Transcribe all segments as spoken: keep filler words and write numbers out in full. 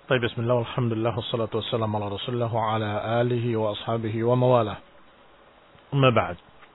طيب بسم الله والحمد لله والصلاة والسلام على رسول الله وعلى آله وأصحابه ومواله. أما بعد.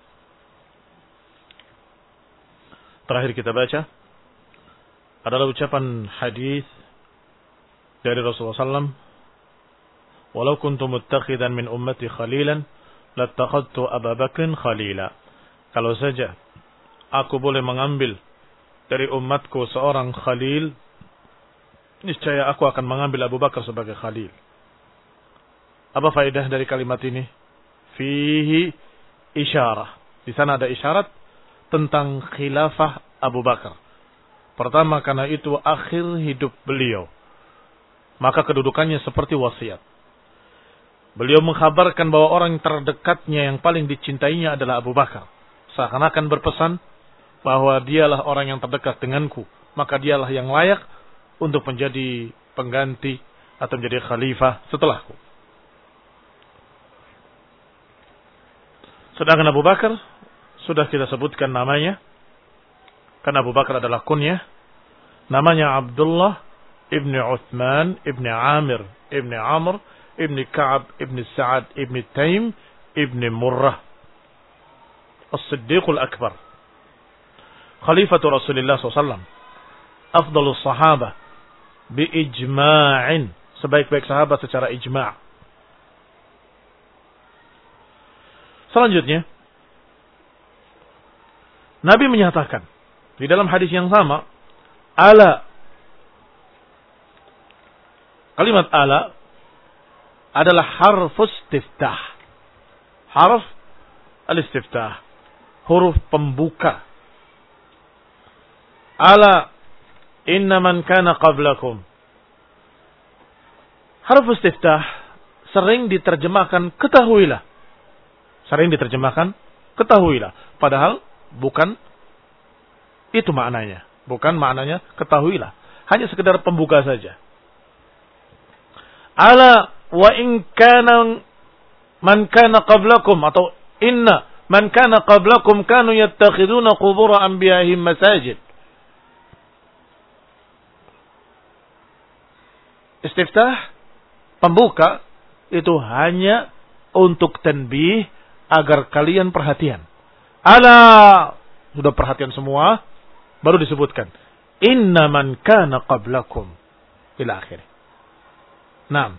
Terakhir kita baca adalah ucapan hadis dari Rasulullah sallallahu alaihi wasallam, "Walau kuntu muttakhidan min ummati khalilan, lattakhadtu Abu Bakrin khalila." Kalau saja aku boleh mengambil dari umatku seorang khalil, niscaya aku akan mengambil Abu Bakar sebagai khalil. Apa faedah dari kalimat ini? Fihi isyarah. Di sana ada isyarat tentang khilafah Abu Bakar. Pertama, karena itu akhir hidup beliau, maka kedudukannya seperti wasiat. Beliau mengkhabarkan bahwa orang terdekatnya yang paling dicintainya adalah Abu Bakar. Seakan-akan berpesan bahwa dialah orang yang terdekat denganku, maka dialah yang layak untuk menjadi pengganti atau menjadi khalifah setelahku. Sedangkan Abu Bakar sudah kita sebutkan namanya, karena Abu Bakar adalah kunyah. Namanya Abdullah ibni Uthman ibni Amir ibni Amr ibni Ka'ab ibni Sa'ad ibni Taim ibni Murrah As-Siddiqul Akbar, Khalifatu Rasulullah sallallahu alaihi wasallam, afdalus sahabah biijma'in, sebaik-baik sahabat secara ijma'. Selanjutnya, Nabi menyatakan di dalam hadis yang sama, ala. Kalimat ala adalah harfus istiftah. Harf al-istiftah, huruf pembuka. Ala inna man kana qablakum. Harf istiftah sering diterjemahkan ketahuilah. Sering diterjemahkan ketahuilah. Padahal bukan itu maknanya. Bukan maknanya ketahuilah. Hanya sekedar pembuka saja. Ala wa in kana man kana qablakum, atau inna man kana qablakum kanu yattakhiduna qubur anbiya'ihim masajid. Istiftah, pembuka, itu hanya untuk tanbih agar kalian perhatian. Ala, sudah perhatian semua, baru disebutkan inna man kana qablakum ila akhir. Naam.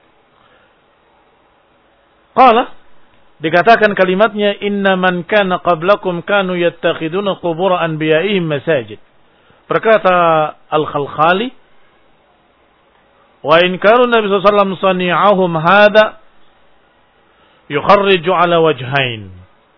Qala, dikatakan kalimatnya inna man kana qablakum kanu yattakhiduna qubur anbiya'ihim masajid. Berkata Al-Khalkhali, wa in kanu Nabi sallallahu alaihi wasallam sani'ahum hadha yukharriju ala wajhain.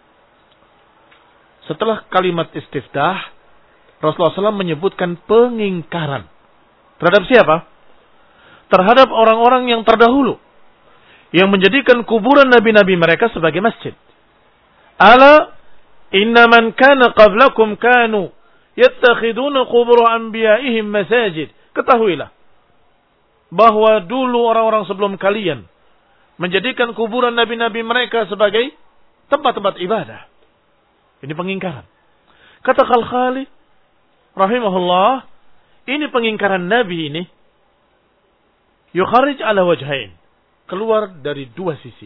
Setelah kalimat istiftah, Rasulullah sallallahu alaihi wasallam menyebutkan pengingkaran. Terhadap siapa? Terhadap orang-orang yang terdahulu, yang menjadikan kuburan nabi-nabi mereka sebagai masjid. Ala inna man kana qablakum kanu yattakhiduna qubur anbiya'ihim masajid. Ketahuilah bahwa dulu orang-orang sebelum kalian menjadikan kuburan nabi-nabi mereka sebagai tempat-tempat ibadah. Ini pengingkaran. Kata Khalkhali rahimahullah, ini pengingkaran Nabi ini yukharij ala wajhain, keluar dari dua sisi.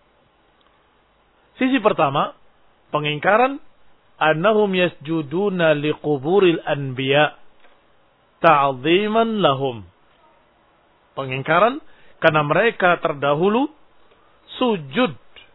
Sisi pertama, pengingkaran annahum yasjuduna liquburil anbiya ta'ziman lahum. Pengingkaran karena mereka terdahulu sujud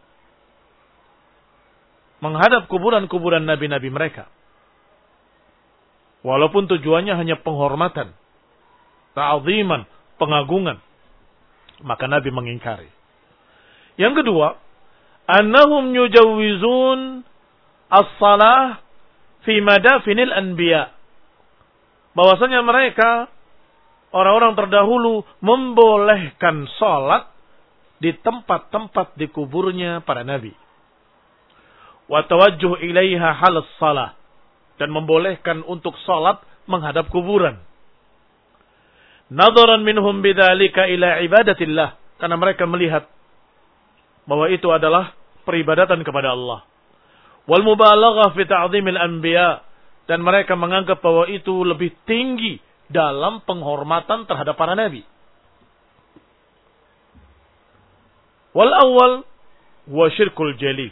menghadap kuburan-kuburan nabi-nabi mereka, walaupun tujuannya hanya penghormatan, ta'ziman, pengagungan, maka Nabi mengingkari. Yang kedua, annahum yujawwizun as-salah fi madafinil anbiya, bahwasanya mereka orang-orang terdahulu membolehkan salat di tempat-tempat di kuburnya para nabi. Wa tawajjuh ilaiha halas salah, dan membolehkan untuk salat menghadap kuburan. Nadharan minhum bidzalika ila ibadatillah, karena mereka melihat bahwa itu adalah peribadatan kepada Allah. Wal mubalaghah fi ta'zimil anbiya, dan mereka menganggap bahwa itu lebih tinggi dalam penghormatan terhadap para nabi. Wal awal wa syirkul jali.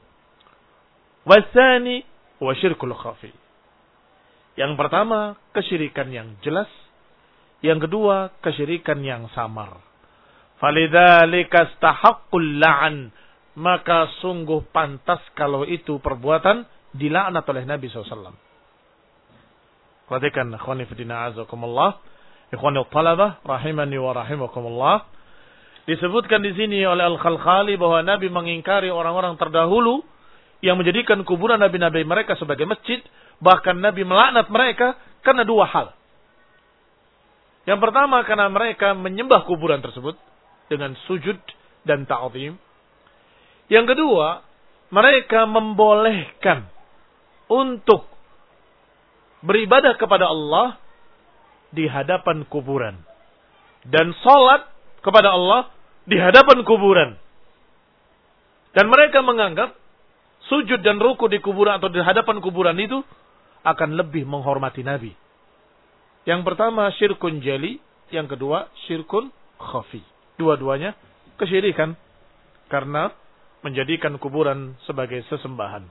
Wasani wa syirkul khafi. Yang pertama, kesyirikan yang jelas. Yang kedua, kesyirikan yang samar. Falidzalika istahaqqul la'an. Maka sungguh pantas kalau itu perbuatan dilaknat oleh Nabi shallallahu alaihi wasallam. Perhatikan, ikhwani fillah azakumullah, ikhwani talabah rahimani wa rahimakumullah. Disebutkan di sini oleh Al-Khalkhali bahwa Nabi mengingkari orang-orang terdahulu yang menjadikan kuburan nabi-nabi mereka sebagai masjid. Bahkan Nabi melaknat mereka karena dua hal. Yang pertama, karena mereka menyembah kuburan tersebut dengan sujud dan ta'zim. Yang kedua, mereka membolehkan untuk beribadah kepada Allah di hadapan kuburan. Dan sholat kepada Allah di hadapan kuburan. Dan mereka menganggap sujud dan ruku di kuburan atau di hadapan kuburan itu akan lebih menghormati Nabi. Yang pertama syirkun jali, yang kedua syirkun khafi. Dua-duanya kesyirikan karena menjadikan kuburan sebagai sesembahan.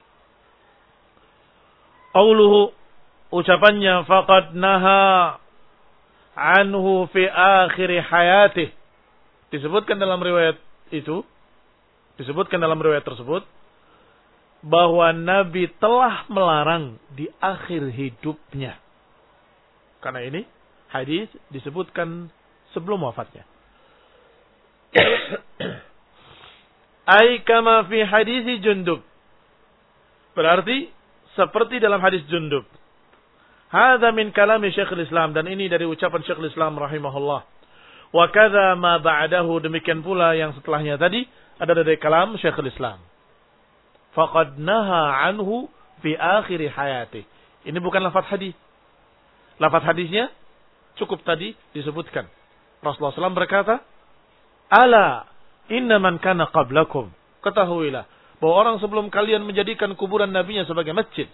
Qauluhu, ucapannya faqad naha anhu fi akhir hayatih. Disebutkan dalam riwayat itu, disebutkan dalam riwayat tersebut bahwa Nabi telah melarang di akhir hidupnya. Karena ini hadis disebutkan sebelum wafatnya. Ai kama fi hadis Jundub. Berarti seperti dalam hadis Jundub. Hadza min kalami Syekhul Islam, dan ini dari ucapan Syekhul Islam rahimahullah. Wa kadza ma ba'dahu, demikian pula yang setelahnya tadi ada dari kalam Syekhul Islam. Faqad naha anhu fi akhir hayatih. Ini bukan lafaz hadis. Lafaz hadisnya cukup tadi disebutkan. Rasulullah shallallahu alaihi wasallam berkata, "Ala inna man kana qablakum." Ketahuilah bahwa orang sebelum kalian menjadikan kuburan nabinya sebagai masjid.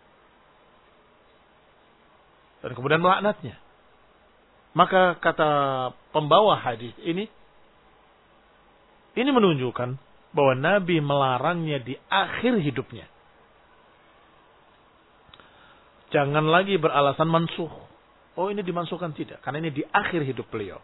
Dan kemudian melaknatnya. Maka kata pembawa hadis ini, ini menunjukkan bahwa Nabi melarangnya di akhir hidupnya. Jangan lagi beralasan mansuh. Oh, ini dimansuhkan, tidak. Karena ini di akhir hidup beliau.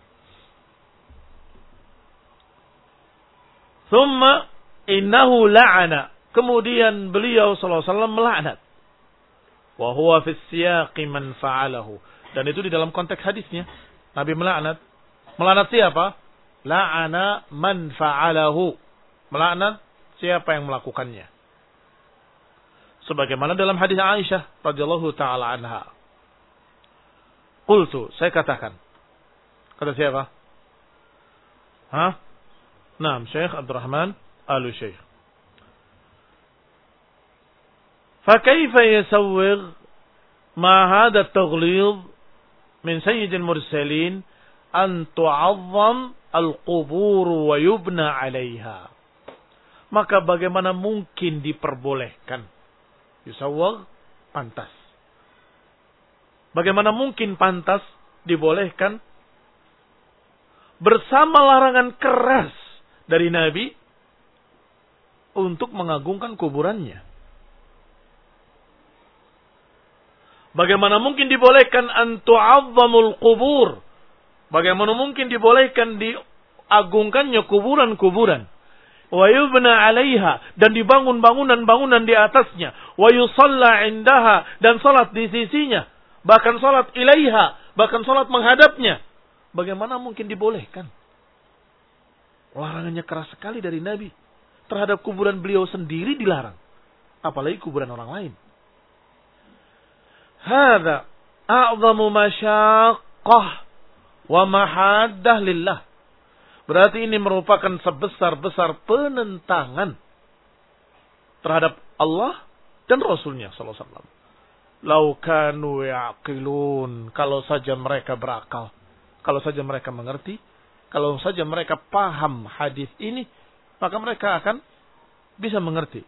Thumma innahu la'ana. Kemudian beliau sallallahu alaihi wasallam melaknat. Wa huwa fi siyaqi man fa'alahu. Dan itu di dalam konteks hadisnya. Nabi melaknat. Melaknat siapa? La'ana man fa'alahu. Melaknat siapa yang melakukannya. Sebagaimana dalam hadis Aisyah radhiyallahu taala anha. Qultu, saya katakan. Kata siapa? Hah? Naam, Syekh Abdurrahman Al-Syekh. فكيف يسوغ ما هذا التغليظ من سيد المرسلين أن تعظم القبور ويبنى عليها. Maka bagaimana mungkin diperbolehkan? Yusawwag, pantas. Bagaimana mungkin pantas dibolehkan bersama larangan keras dari Nabi untuk mengagungkan kuburannya? Bagaimana mungkin dibolehkan an tu'azzamul qubur? Bagaimana mungkin dibolehkan diagungkannya kuburan-kuburan? Wa yubna 'alaiha, dan dibangun bangunan-bangunan di atasnya. Wa yusalla 'indaha, dan salat di sisinya. Bahkan salat ilaiha, bahkan salat menghadapnya. Bagaimana mungkin dibolehkan? Larangannya keras sekali dari Nabi. Terhadap kuburan beliau sendiri dilarang. Apalagi kuburan orang lain. Hadza a'zamu masyaqqah wa mahaddah lillah. Berarti ini merupakan sebesar-besar penentangan terhadap Allah dan Rasulnya sallallahu alaihi wasallam. Lau kanu yaqilun, kalau saja mereka berakal, kalau saja mereka mengerti, kalau saja mereka paham hadis ini, maka mereka akan bisa mengerti.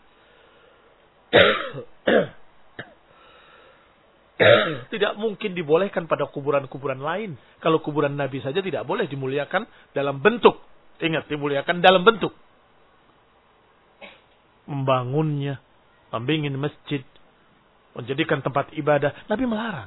Tidak mungkin dibolehkan pada kuburan-kuburan lain. Kalau kuburan Nabi saja tidak boleh dimuliakan dalam bentuk Ingat, dimuliakan dalam bentuk membangunnya, membimbing masjid, menjadikan tempat ibadah. Nabi melarang.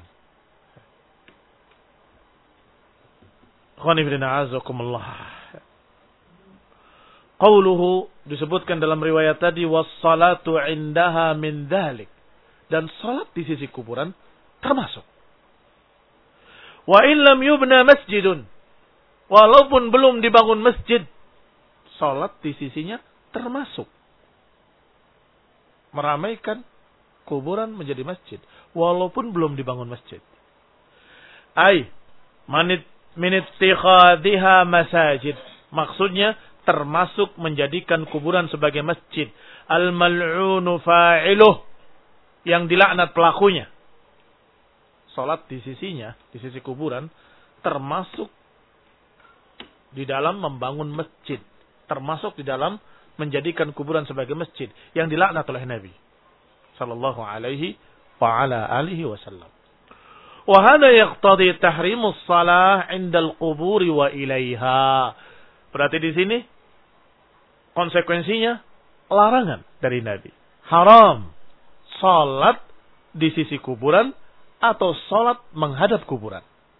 Qauluhu disebutkan dalam riwayat tadi, wassalatu indaha min dhalik. Dan salat di sisi kuburan termasuk. Wa in lam yubna masjidun. Walaupun belum dibangun masjid, salat di sisinya termasuk. Meramaikan kuburan menjadi masjid. Walaupun belum dibangun masjid. Ay, manit minittikhadhiha masajid. Maksudnya, termasuk menjadikan kuburan sebagai masjid. Al-mal'unu fa'iluh. Yang dilaknat pelakunya. Salat di sisinya, di sisi kuburan, termasuk di dalam membangun masjid. Termasuk di dalam menjadikan kuburan sebagai masjid. Yang dilaknat oleh Nabi sallallahu alaihi wa ala alihi wasallam. Wa hada yaqtadi tahrimus shalah 'inda al-qubur wa ilaiha. Berarti di sini konsekuensinya larangan dari Nabi. Haram salat di sisi kuburan atau salat menghadap kuburan.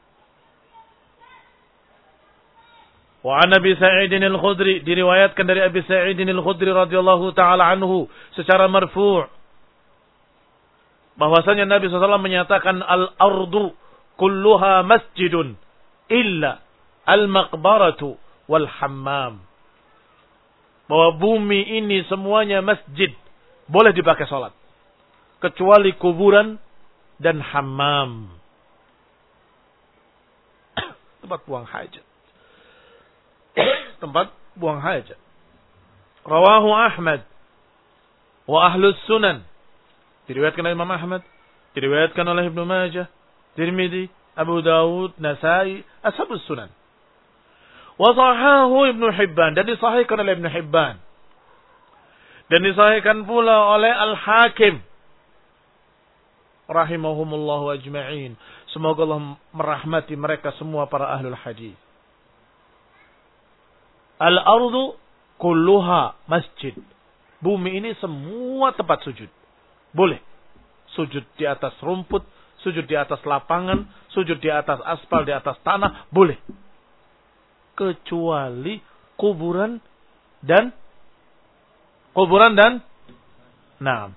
Wa an Abi Sa'id al-Khudri, diriwayatkan dari Abi Sa'id al-Khudri radhiyallahu taala anhu secara marfu' bahwasanya Nabi sallallahu alaihi wasallam menyatakan al-ardu kulluha masjidun illa al-maqbaratu wal hammam. Bahwa bumi ini semuanya masjid, boleh dipakai salat kecuali kuburan dan hammam, tempat buang hajat. Tempat buang hajat. Rawahu Ahmad wa ahlus sunan. Diriwayatkan oleh Imam Ahmad, diriwayatkan oleh Ibnu Majah, Tirmidzi, Abu Dawud, Nasai, Ashabus Sunan. Wa sahahu Ibnu Hibban, dan disahihkan oleh Ibnu Hibban. Dan disahihkan pula oleh Al-Hakim rahimahumullahu ajma'in. Semoga Allah merahmati mereka semua para ahlul hadis. Al-ardu kulluha masjid. Bumi ini semua tempat sujud. Boleh. Sujud di atas rumput, sujud di atas lapangan, sujud di atas aspal, di atas tanah, boleh. Kecuali kuburan dan kuburan dan nah,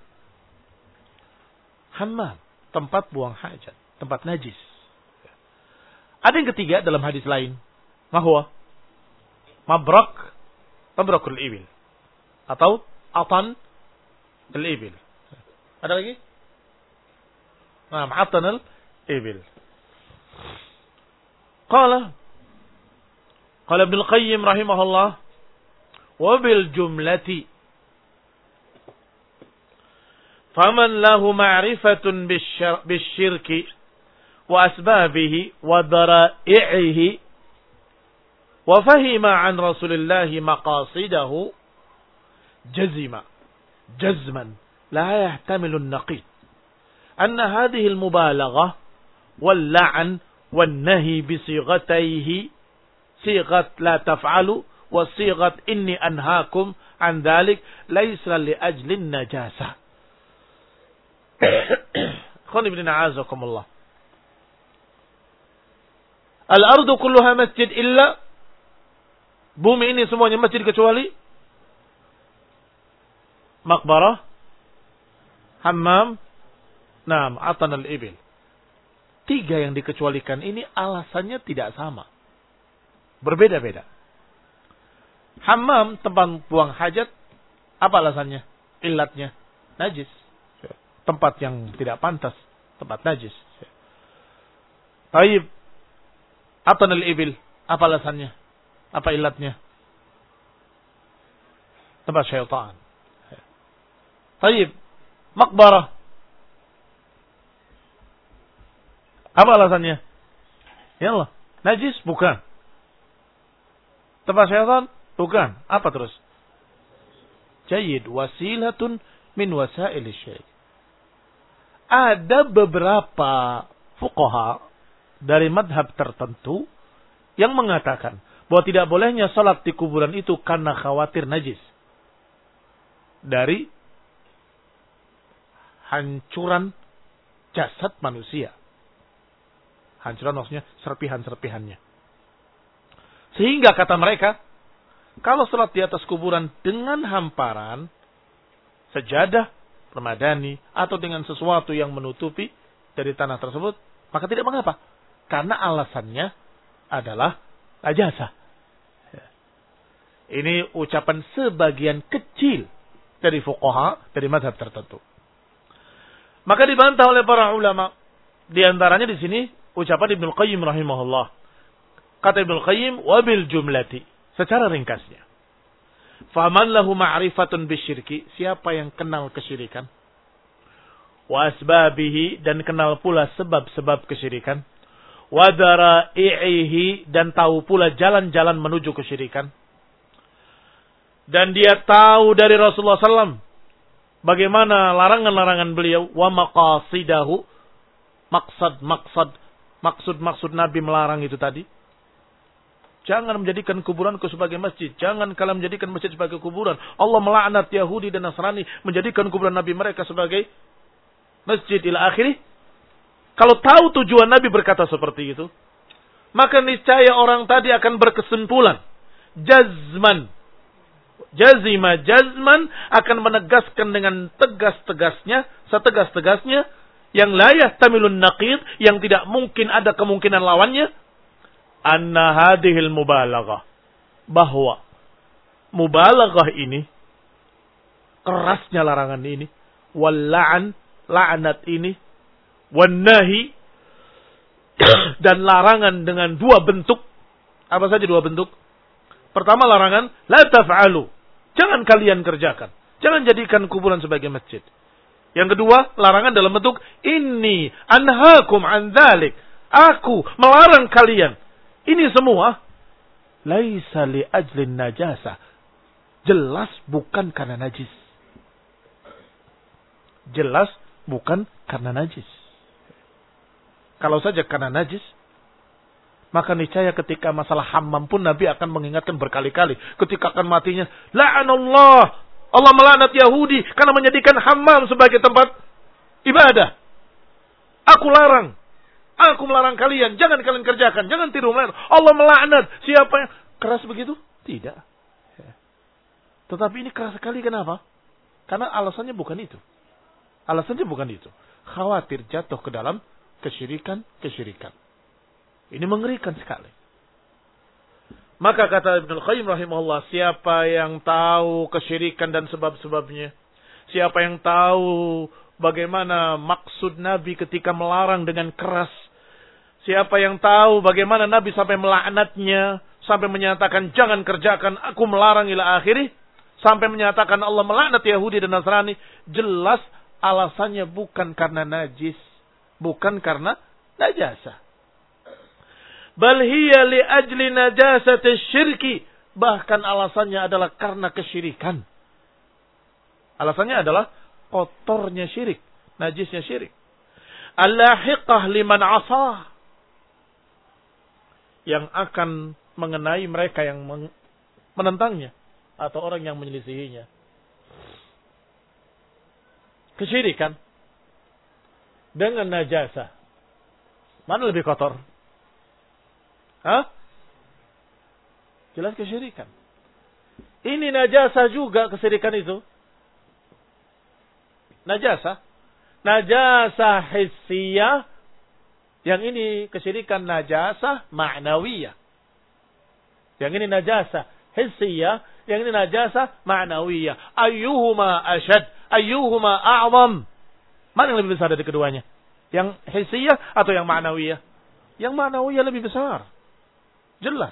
hammam, tempat buang hajat, tempat najis. Ada yang ketiga dalam hadis lain, mahwa mabrak, mabrakul ibil, atau atan al-ibil. Ada lagi? Nah, atan al-ibil. Qala Qala Ibnu Qayyim rahimahullah, wa bil jumlati faman lahu ma'rifatun bisyirki wa asbabihi wa dara'ihi wa fahima an Rasulillahi maqasidahu jazima jazman la yahtamilu an-naqid anna hadhihi al-mubalaghah wal-la'n wan-nahy bi sighatayhi sighat la taf'alu wa sighat inni anhaakum an dhalik laysa li ajli an-najasah. Khani ibn a'azakumullah. Al-ardu kulluha masjid illa, bumi ini semuanya masjid kecuali maqbarah, hammam, naam, atan al-ibil. Tiga yang dikecualikan ini alasannya tidak sama. Berbeda-beda. Hammam, tempat buang hajat, apa alasannya? Illatnya najis. Tempat yang tidak pantas, tempat najis. Taib, atan al-ibil, apa alasannya? Apa illatnya? Tempat syaitan. Taib, maqbarah, apa alasannya? Ya Allah, najis? Bukan. Tempat syaitan? Bukan. Apa terus? Jayyid, wasilatun min wasaili syai'. Ada beberapa fuqaha dari madhab tertentu yang mengatakan bahwa tidak bolehnya salat di kuburan itu karena khawatir najis. Dari hancuran jasad manusia. Hancuran maksudnya serpihan-serpihannya. Sehingga kata mereka, kalau salat di atas kuburan dengan hamparan, sejadah, permadani, atau dengan sesuatu yang menutupi dari tanah tersebut, maka tidak mengapa. Karena alasannya adalah najasa. Ini ucapan sebagian kecil dari fuqaha, dari mazhab tertentu. Maka dibantah oleh para ulama. Di antaranya di sini ucapan Ibnu Qayyim rahimahullah. Kata Ibnu Qayyim, wabil jumlati. Secara ringkasnya. Faman lahu ma'rifatun bisyirki. Siapa yang kenal kesyirikan. Wa asbabihi. Dan kenal pula sebab-sebab kesyirikan. Wa dara'ihi. Dan tahu pula jalan-jalan menuju kesyirikan. Dan dia tahu dari Rasulullah sallallahu alaihi wasallam. Bagaimana larangan-larangan beliau. Wa maqasidahu. Maksad-maksad. Maksud-maksud Nabi melarang itu tadi. Jangan menjadikan kuburanku sebagai masjid. Jangan kalian menjadikan masjid sebagai kuburan. Allah melaknat Yahudi dan Nasrani menjadikan kuburan Nabi mereka sebagai masjid ila akhirih. Kalau tahu tujuan Nabi berkata seperti itu, maka niscaya orang tadi akan berkesimpulan. Jazman. Jazima jazman akan menegaskan dengan tegas-tegasnya, setegas-tegasnya, yang la yahtamilun naqid, yang tidak mungkin ada kemungkinan lawannya. Anna hadhil mubalaghah, bahwa mubalaghah ini, kerasnya larangan ini, wal la'an, la'nat ini, wan nahi, dan larangan dengan dua bentuk. Apa saja dua bentuk? Pertama larangan, la taf'alu, jangan kalian kerjakan, jangan jadikan kuburan sebagai masjid. Yang kedua, larangan dalam bentuk inni anhaakum an dzalik, aku melarang kalian. Ini semua laisa li ajlin najasa. Jelas bukan karena najis. Jelas bukan karena najis. Kalau saja karena najis, maka niscaya ketika masalah hammam pun Nabi akan mengingatkan berkali-kali. Ketika akan matinya, la'anallah, Allah melaknat Yahudi karena menjadikan hammam sebagai tempat ibadah. Aku larang. Aku melarang kalian, jangan kalian kerjakan, jangan tiru mereka. Allah melaknat. Siapa yang keras begitu? Tidak. Tetapi ini keras sekali, kenapa? Karena alasannya bukan itu. Alasannya bukan itu. Khawatir jatuh ke dalam kesyirikan-kesyirikan. Ini mengerikan sekali. Maka kata Ibnu Qayyim rahimahullah, siapa yang tahu kesyirikan dan sebab-sebabnya, siapa yang tahu bagaimana maksud Nabi ketika melarang dengan keras, siapa yang tahu bagaimana Nabi sampai melaknatnya, sampai menyatakan jangan kerjakan, aku melarang ila akhirih, sampai menyatakan Allah melaknat Yahudi dan Nasrani, jelas alasannya bukan karena najis, bukan karena najasa. Bal hiya li ajli najasati syirki, bahkan alasannya adalah karena kesyirikan. Alasannya adalah kotornya syirik, najisnya syirik. Al-lahiqah liman asah, yang akan mengenai mereka yang menentangnya atau orang yang menyelisihinya. Kesyirikan dengan najasa, mana lebih kotor? Hah? Jelas kesyirikan. Ini najasa juga kesyirikan itu. Najasa. Najasa hissiyah. Yang ini kesyirikan najasa ma'nawiyah. Yang ini najasa hissiyah. Yang ini najasa ma'nawiyah. Ayyuhuma asyad. Ayyuhuma a'zam. Mana yang lebih besar dari keduanya? Yang hissiyah atau yang ma'nawiyah? Yang ma'nawiyah lebih besar. Jelas.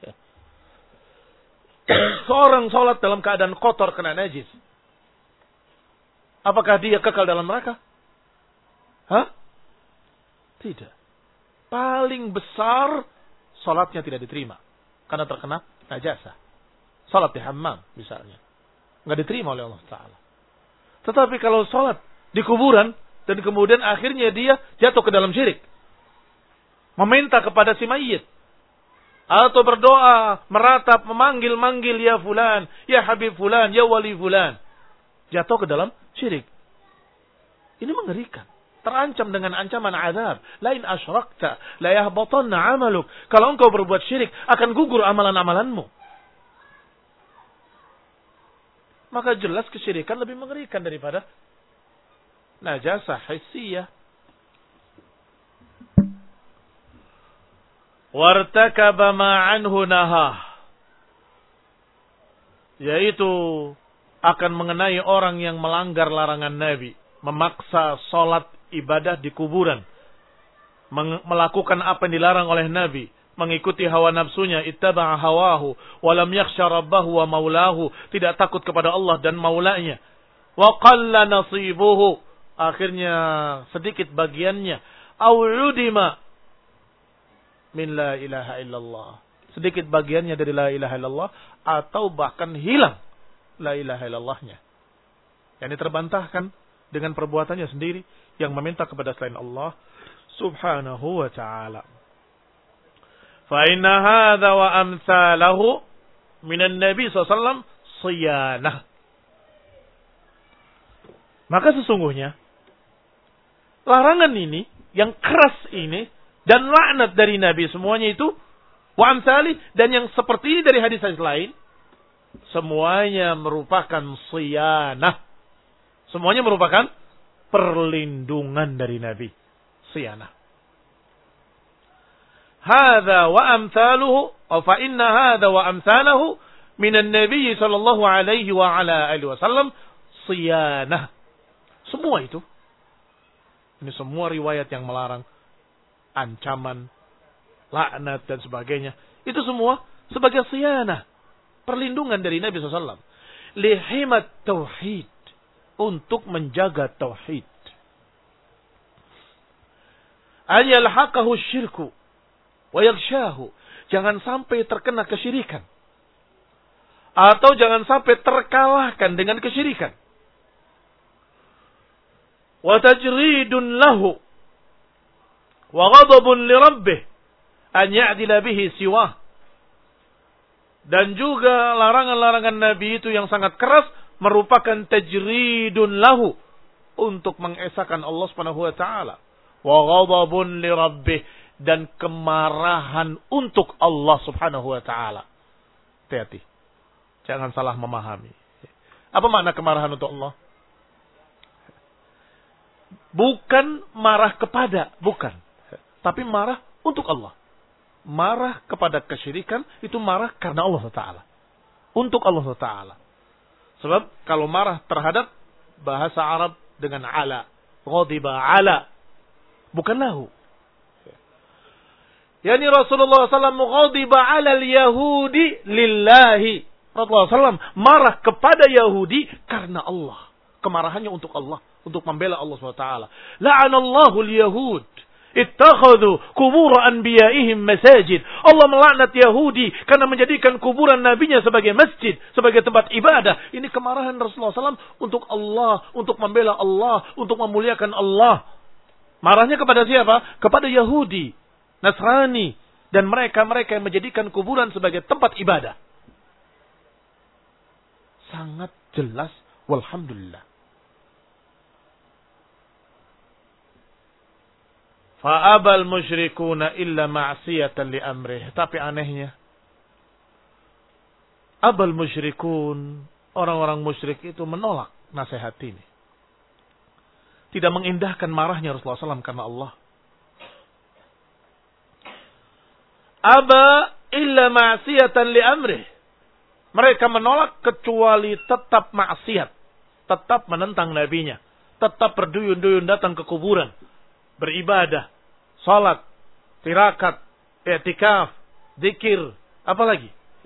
Seorang sholat dalam keadaan kotor kena najis, apakah dia kekal dalam neraka? Hah? Tidak. Paling besar sholatnya tidak diterima karena terkena najasa. Sholat di hammam misalnya, nggak diterima oleh Allah Taala. Tetapi kalau sholat di kuburan dan kemudian akhirnya dia jatuh ke dalam syirik, meminta kepada si mayit, Atau berdoa, meratap, memanggil-manggil ya fulan, ya habib fulan, ya wali fulan. Jatuh ke dalam syirik. Ini mengerikan. Terancam dengan ancaman azab. Lain asyrakta, la yahbatanna amaluk. Kalau engkau berbuat syirik, akan gugur amalan-amalanmu. Maka jelas kesyirikan lebih mengerikan daripada najasah hissiyah. Wartakaba ma'anhu nahah. Yaitu akan mengenai orang yang melanggar larangan Nabi. Memaksa sholat ibadah di kuburan. Melakukan apa yang dilarang oleh Nabi. Mengikuti hawa nafsunya. Ittaba'a hawahu. Walam yakhsha rabbahu wa maulahu. Tidak takut kepada Allah dan maulanya. Wa qalla nasibuhu. Akhirnya sedikit bagiannya. Aw'udima min la ilaha illallah. Sedikit bagiannya dari la ilaha illallah. Atau bahkan hilang la ilaha illallahnya. Yang terbantahkan dengan perbuatannya sendiri. Yang meminta kepada selain Allah subhanahu wa ta'ala. Fa inna hadha wa amsalahu minan Nabi sallallahu alaihi wasallam siyanah. Maka sesungguhnya larangan ini, yang keras ini, dan laknat dari Nabi semuanya itu, wa amsali, dan yang seperti ini dari hadis-hadis lain, semuanya merupakan siyanah. Semuanya merupakan perlindungan dari Nabi. Siyanah. Hadza wa amsaluhu, fa inna hadza wa amsalahu minan Nabi sallallahu alaihi wa ala alihi wasallam siyanah. Semua itu, ini semua riwayat yang melarang, ancaman, laknat dan sebagainya, itu semua sebagai siyanah, perlindungan dari Nabi sallallahu alaihi wasallam. Lihimat tauhid, untuk menjaga tauhid. Ayalhaqahu syirku wa yaghshahu, jangan sampai terkena kesyirikan. Atau jangan sampai terkalahkan dengan kesyirikan. Wa tajridun lahu wa ghadabun li rabbih an ya'dila bihi siwah. Dan juga larangan-larangan Nabi itu yang sangat keras merupakan tajridun lahu, untuk mengesahkan Allah Subhanahu wa taala. Wa ghadabun li rabbih, dan kemarahan untuk Allah Subhanahu wa taala. Hati-hati. Jangan salah memahami. Apa makna kemarahan untuk Allah? Bukan marah kepada, bukan. Tapi marah untuk Allah. Marah kepada kesyirikan itu marah karena Allah Taala. Untuk Allah Taala. Sebab kalau marah terhadap bahasa Arab dengan ala, ghadiba ala, bukan lahu. Yani Rasulullah sallallahu alaihi wasallam ghadiba ala al-yahudi lillahi. Rasulullah sallallahu alaihi wasallam marah kepada Yahudi karena Allah. Kemarahannya untuk Allah, untuk membela Allah subhanahu wa taala. La'anallahu al-yahud ittakhadhu qubur anbiya'ihim masajid. Allah melaknat Yahudi karena menjadikan kuburan nabinya sebagai masjid, sebagai tempat ibadah. Ini kemarahan Rasulullah sallallahu alaihi wasallam untuk Allah, untuk membela Allah, untuk memuliakan Allah. Marahnya kepada siapa? Kepada Yahudi, Nasrani, dan mereka-mereka yang menjadikan kuburan sebagai tempat ibadah. Sangat jelas, walhamdulillah. Fa'abal musyrikuna illa ma'siyatan li amrih. Tapi anehnya, abal musyrikun, orang-orang musyrik itu menolak nasihat ini. Tidak mengindahkan marahnya Rasulullah sallallahu alaihi wasallam karena Allah. Aba illa ma'siyatan li amrih. Mereka menolak kecuali tetap maksiat, tetap menentang nabinya, tetap berduyun-duyun datang ke kuburan, beribadah, salat, tirakat, i'tikaf, zikir, apa lagi?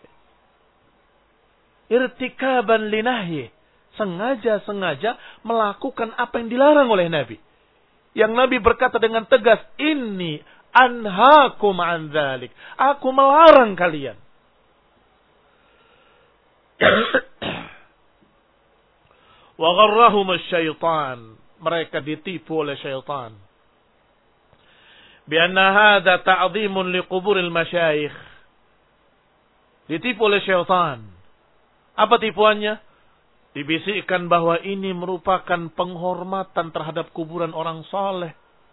Irtikaban linahyi, sengaja-sengaja melakukan apa yang dilarang oleh Nabi. Yang Nabi berkata dengan tegas, "Inni anhaakum an dzalik." Aku melarang kalian. Wa gharrahum asy-syaitan. Mereka ditipu oleh syaitan. Bi anna hadza ta'dhimun li quburil masyayikh. Ditipu oleh syaitan. Apa tipuannya? Dibisikkan bahwa ini merupakan penghormatan terhadap kuburan orang saleh.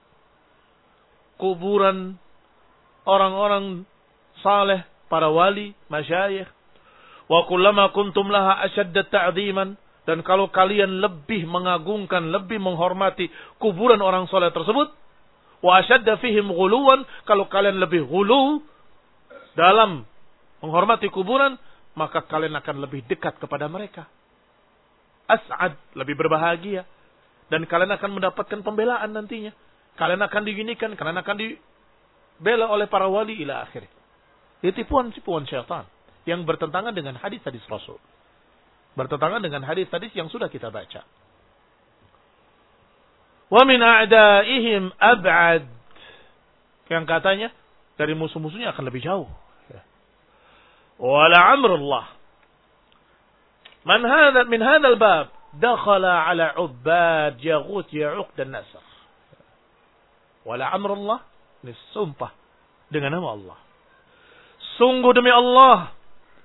Kuburan orang-orang saleh, para wali, masyayikh. Wa kullama kuntum laha ashadda ta'dhiman. Dan kalau kalian lebih mengagungkan, lebih menghormati kuburan orang saleh tersebut, wa ashadda fihim ghuluwan, kalau kalian lebih ghulu dalam menghormati kuburan, maka kalian akan lebih dekat kepada mereka. As'ad, lebih berbahagia. Dan kalian akan mendapatkan pembelaan nantinya. Kalian akan diginikan, kalian akan dibela oleh para wali ila akhir. Ini tipuan-tipuan syaitan yang bertentangan dengan hadis-hadis Rasul. Bertentangan dengan hadis-hadis yang sudah kita baca. Wa min a'daihim ab'ad. Yang katanya dari musuh-musuhnya akan lebih jauh. Wa la'amrullah. Man hadha min hadzal bab dakhala ala ubbad Yaghut Ya'uq dan Nasr. Wa la'amrullah, ini sumpah dengan nama Allah. Sungguh demi Allah,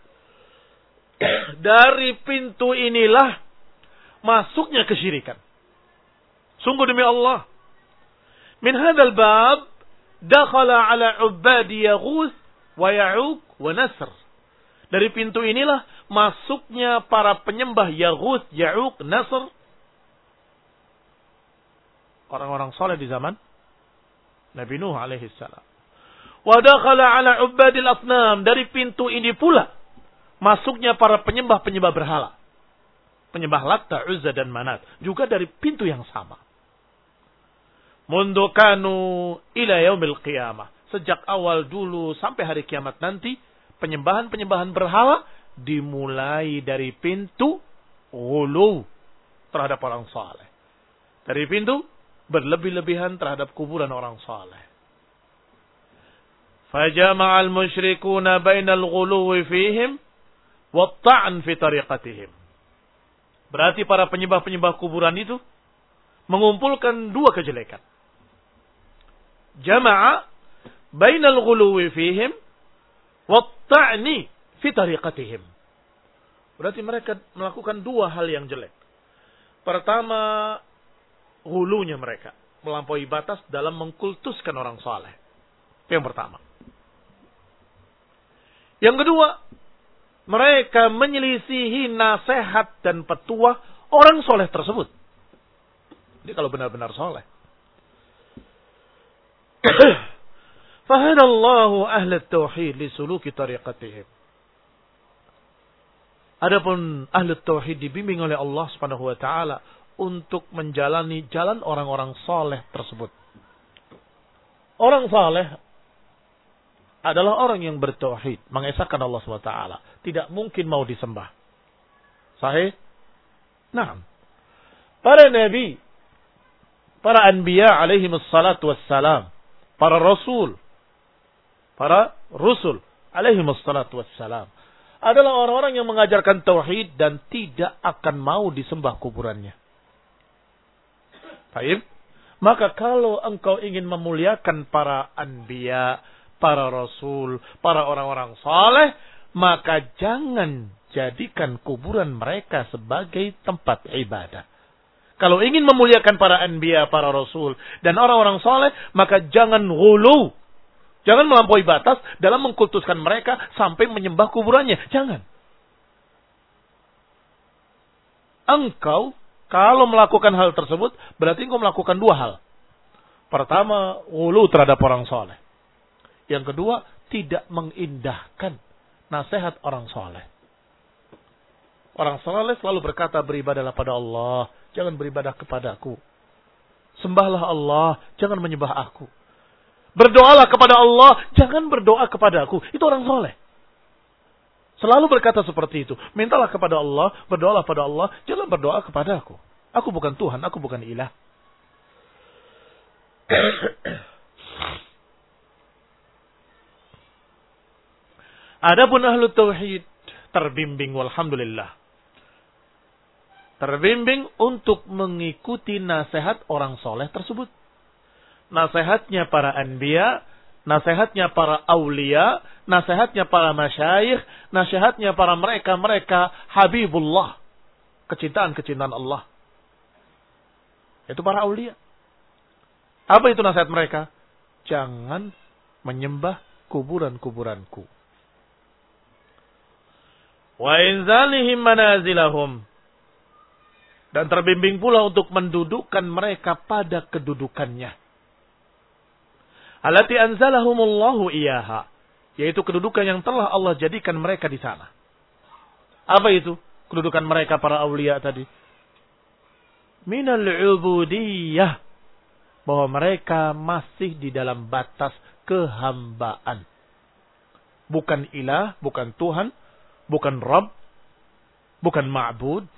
dari pintu inilah masuknya kesyirikan. Sungguh demi Allah, min hadzal bab dakhala ala ubbad Yaghut wa Ya'uq wa Nasr. Dari pintu inilah masuknya para penyembah Yaghut, Ya'uq, Nasr. Orang-orang saleh di zaman Nabi Nuh alaihi salam. Wa dakhala ala ubbadil asnam. Dari pintu ini pula masuknya para penyembah-penyembah berhala. Penyembah Latta, Uzza dan Manat. Juga dari pintu yang sama. Mundu kanu ila yaumil qiyamah. Sejak awal dulu sampai hari kiamat nanti, penyembahan-penyembahan berhala dimulai dari pintu ghulu terhadap orang saleh. Dari pintu berlebih-lebihan terhadap kuburan orang saleh. Fajama'al musyrikuna bainal ghuluwi fihim wa ta'an fi tariqatihim. Berarti para penyembah-penyembah kuburan itu mengumpulkan dua kejelekan. Jama'a bainal ghuluwi fihim wa ta'ni fi tariqatihim. Berarti mereka melakukan dua hal yang jelek. Pertama, hulunya mereka melampaui batas dalam mengkultuskan orang saleh. Yang pertama. Yang kedua, mereka menyelisihi nasihat dan petua orang soleh tersebut. Jadi kalau benar-benar soleh. Fahadallahu ahli tauhid li suluki tariqatihim. Adapun ahli tauhid dibimbing oleh Allah Subhanahu wa taala untuk menjalani jalan orang-orang saleh tersebut. Orang saleh adalah orang yang bertauhid, mengesahkan Allah Subhanahu wa taala, tidak mungkin mau disembah. Sahih? Naam. Para nabi, para anbiya alaihi wassalatu wassalam, para rasul, para rusul alaihi wassalatu wassalam adalah orang-orang yang mengajarkan tauhid dan tidak akan mau disembah kuburannya. Baik. Maka kalau engkau ingin memuliakan para anbiya, para rasul, para orang-orang saleh, maka jangan jadikan kuburan mereka sebagai tempat ibadah. Kalau ingin memuliakan para anbiya, para rasul, dan orang-orang saleh, maka jangan ghulu. Jangan melampaui batas dalam mengkultuskan mereka sampai menyembah kuburannya. Jangan. Engkau kalau melakukan hal tersebut, berarti engkau melakukan dua hal. Pertama, ghulu terhadap orang saleh. Yang kedua, tidak mengindahkan nasihat orang saleh. Orang saleh selalu berkata, beribadahlah pada Allah, jangan beribadah kepadaku. Sembahlah Allah, jangan menyembah aku. Berdoalah kepada Allah, jangan berdoa kepada aku. Itu orang saleh. Selalu berkata seperti itu. Mintalah kepada Allah, berdoalah pada Allah, jangan berdoa kepada aku. Aku bukan Tuhan, aku bukan ilah. Adapun ahlu tauhid terbimbing, walhamdulillah. Terbimbing untuk mengikuti nasihat orang soleh tersebut. Nasihatnya para anbiya, nasihatnya para aulia, nasihatnya para masyayikh, nasihatnya para mereka-mereka Habibullah. Kecintaan-kecintaan Allah. Itu para aulia. Apa itu nasihat mereka? Jangan menyembah kuburan-kuburanku. Wa inzalihim manazilahum. Dan terbimbing pula untuk mendudukkan mereka pada kedudukannya. Allati anzalahumullahu iyaha. Yaitu kedudukan yang telah Allah jadikan mereka di sana. Apa itu kedudukan mereka para aulia tadi? Minal ubudiyah. Bahwa mereka masih di dalam batas kehambaan. Bukan ilah, bukan Tuhan, bukan Rabb, bukan ma'bud.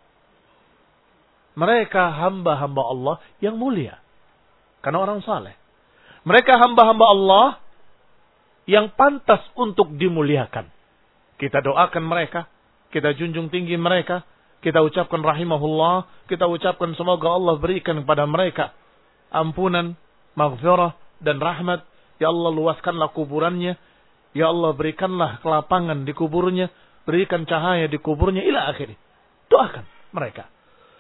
Mereka hamba-hamba Allah yang mulia. Karena orang saleh. Mereka hamba-hamba Allah yang pantas untuk dimuliakan. Kita doakan mereka. Kita junjung tinggi mereka. Kita ucapkan rahimahullah. Kita ucapkan semoga Allah berikan kepada mereka ampunan, maghfirah, dan rahmat. Ya Allah luaskanlah kuburannya. Ya Allah berikanlah kelapangan di kuburnya. Berikan cahaya di kuburnya. Ila akhirnya. Doakan mereka.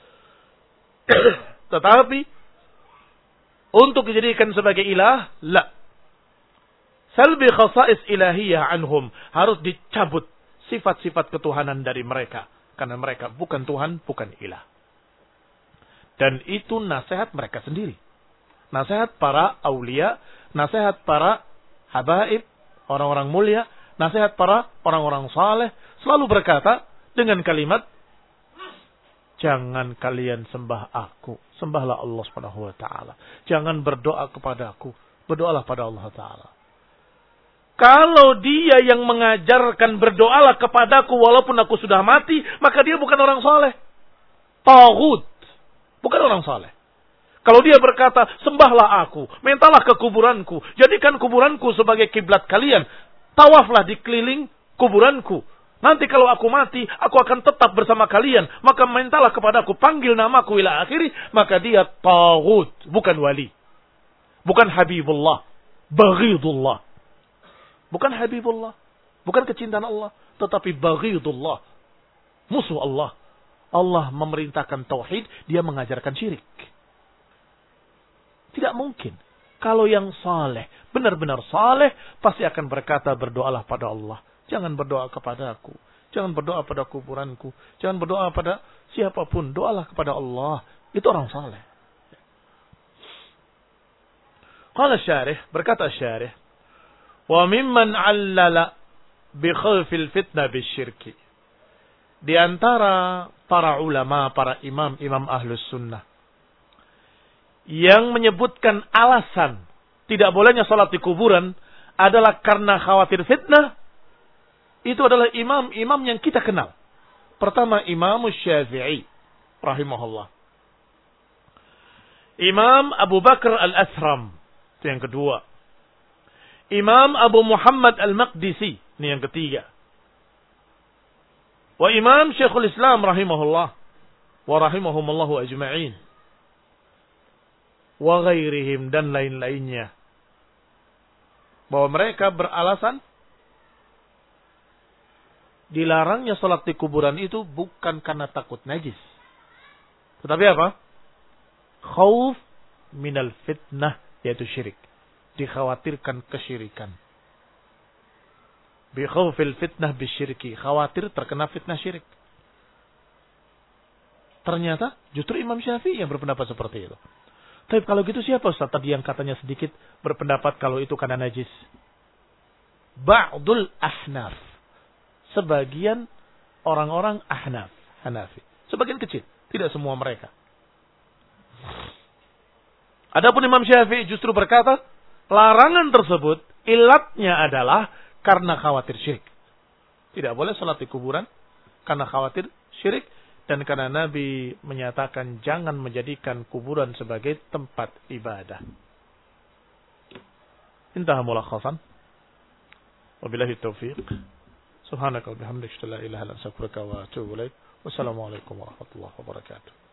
Tetapi untuk dijadikan sebagai ilah, la. Salbi khasais ilahiyah anhum. Harus dicabut sifat-sifat ketuhanan dari mereka. Karena mereka bukan Tuhan, bukan ilah. Dan itu nasihat mereka sendiri. Nasihat para aulia, nasihat para habaib, orang-orang mulia, nasihat para orang-orang saleh. Selalu berkata dengan kalimat, jangan kalian sembah aku. Sembahlah Allah subhanahu wa ta'ala. Jangan berdoa kepada aku. Berdoalah pada Allah ta'ala. Kalau dia yang mengajarkan berdoalah kepadaku walaupun aku sudah mati, maka dia bukan orang saleh. Taghut. Bukan orang saleh. Kalau dia berkata, sembahlah aku. Mintalah ke kuburanku. Jadikan kuburanku sebagai kiblat kalian. Tawaflah di keliling kuburanku. Nanti kalau aku mati, aku akan tetap bersama kalian. Maka mintalah kepadaku, panggil namaku ila akhiri. Maka dia taghut, bukan wali. Bukan Habibullah. Baghidullah. Bukan Habibullah. Bukan kecintaan Allah. Tetapi Baghidullah. Musuh Allah. Allah memerintahkan tauhid, dia mengajarkan syirik. Tidak mungkin. Kalau yang saleh, benar-benar saleh, pasti akan berkata berdoalah pada Allah. Jangan berdoa kepada aku. Jangan berdoa pada kuburanku. Jangan berdoa pada siapapun. Doalah kepada Allah. Itu orang saleh. Qala syarih, berkata syarih, wa mimman 'allala bi khawfil fitnah bisyirki. Di antara para ulama, para imam, imam ahlus sunnah yang menyebutkan alasan tidak bolehnya salat di kuburan adalah karena khawatir fitnah. Itu adalah imam-imam yang kita kenal. Pertama, Imam Syafi'i rahimahullah. Imam Abu Bakar Al-Asram. Itu yang kedua. Imam Abu Muhammad Al-Maqdisi. Ini yang ketiga. Wa Imam Syekhul Islam rahimahullah. Wa rahimahumullahu ajma'in. Wa ghairihim dan lain-lainnya. Bahwa mereka beralasan dilarangnya salat di kuburan itu bukan karena takut najis. Tetapi apa? Khauf minal fitnah, yaitu syirik. Dikhawatirkan kesyirikan. Bi khaufil fitnah bisyirki. Khawatir terkena fitnah syirik. Ternyata justru Imam Syafi'i yang berpendapat seperti itu. Tapi kalau gitu siapa Ustaz tadi yang katanya sedikit berpendapat kalau itu karena najis? Ba'dul ahnaf. Sebagian orang-orang ahnaf. Hanafi. Sebagian kecil. Tidak semua mereka. Adapun Imam Syafi'i justru berkata, larangan tersebut ilatnya adalah karena khawatir syirik. Tidak boleh salat di kuburan karena khawatir syirik. Dan karena Nabi menyatakan jangan menjadikan kuburan sebagai tempat ibadah. Intaha mulakhasan. Wabillahi taufiq. Subhanaka wa bihamdika la ilaha illa anta astaghfiruka wa atubu ilaik. Wassalamualaikum warahmatullahi wabarakatuh.